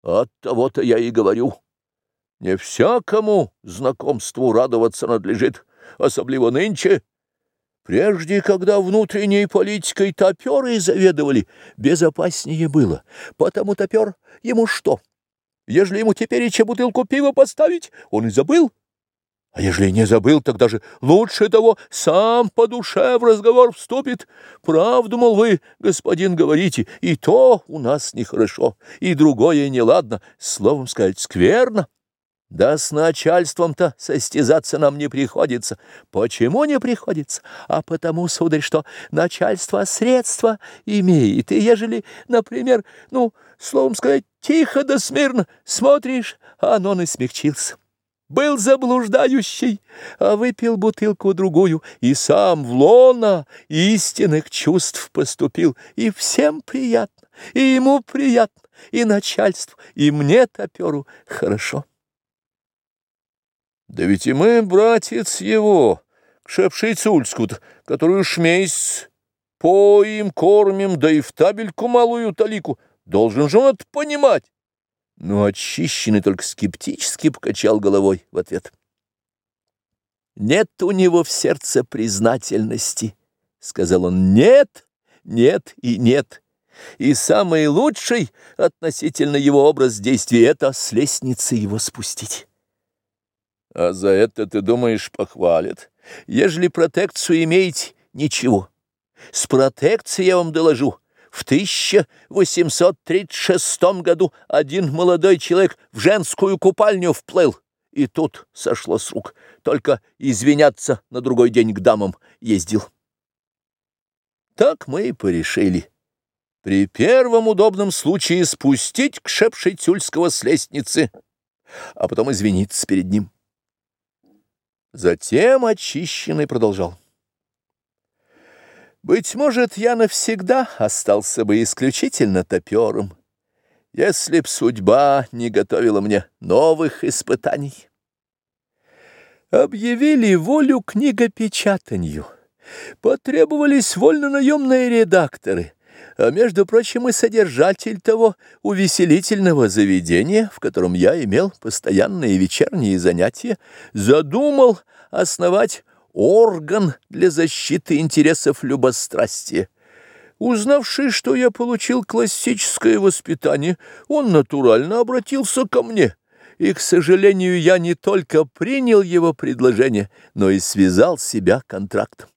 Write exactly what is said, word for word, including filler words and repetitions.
Оттого-то я и говорю. Не всякому знакомству радоваться надлежит, особливо нынче. Прежде, когда внутренней политикой топеры заведовали, безопаснее было, потому топер ему что? Ежели ему тепереча бутылку пива поставить, он и забыл. А ежели не забыл, тогда же лучше того сам по душе в разговор вступит. Правду, мол, вы, господин, говорите, и то у нас нехорошо, и другое неладно, словом сказать, скверно. Да с начальством-то состязаться нам не приходится. Почему не приходится? А потому, сударь, что начальство средства имеет. И ежели, например, ну, словом сказать, тихо да смирно смотришь, а оно и смягчился. Был заблуждающий, а выпил бутылку-другую, и сам в лоно истинных чувств поступил. И всем приятно, и ему приятно, и начальству, и мне, топеру, хорошо. Да ведь и мы, братец его, к Шепшицульску-то, которую шмейс поим, кормим, да и в табельку малую талику, должен же он это понимать. Но очищенный только скептически покачал головой в ответ. «Нет у него в сердце признательности», — сказал он. «Нет, нет и нет. И самый лучший относительно его образ действий — это с лестницы его спустить». «А за это, ты думаешь, похвалят? Ежели протекцию имеете, ничего. С протекцией я вам доложу. В тысяча восемьсот тридцать шестом году один молодой человек в женскую купальню вплыл, и тут сошло с рук. Только извиняться на другой день к дамам ездил». Так мы и порешили. При первом удобном случае спустить к Шепшицульского с лестницы, а потом извиниться перед ним. Затем очищенный продолжал. «Быть может, я навсегда остался бы исключительно топером, если б судьба не готовила мне новых испытаний. Объявили волю книгопечатанью, потребовались вольнонаемные редакторы, а, между прочим, и содержатель того увеселительного заведения, в котором я имел постоянные вечерние занятия, задумал основать орган для защиты интересов любострастия. Узнавший, что я получил классическое воспитание, он натурально обратился ко мне, и, к сожалению, я не только принял его предложение, но и связал себя контрактом.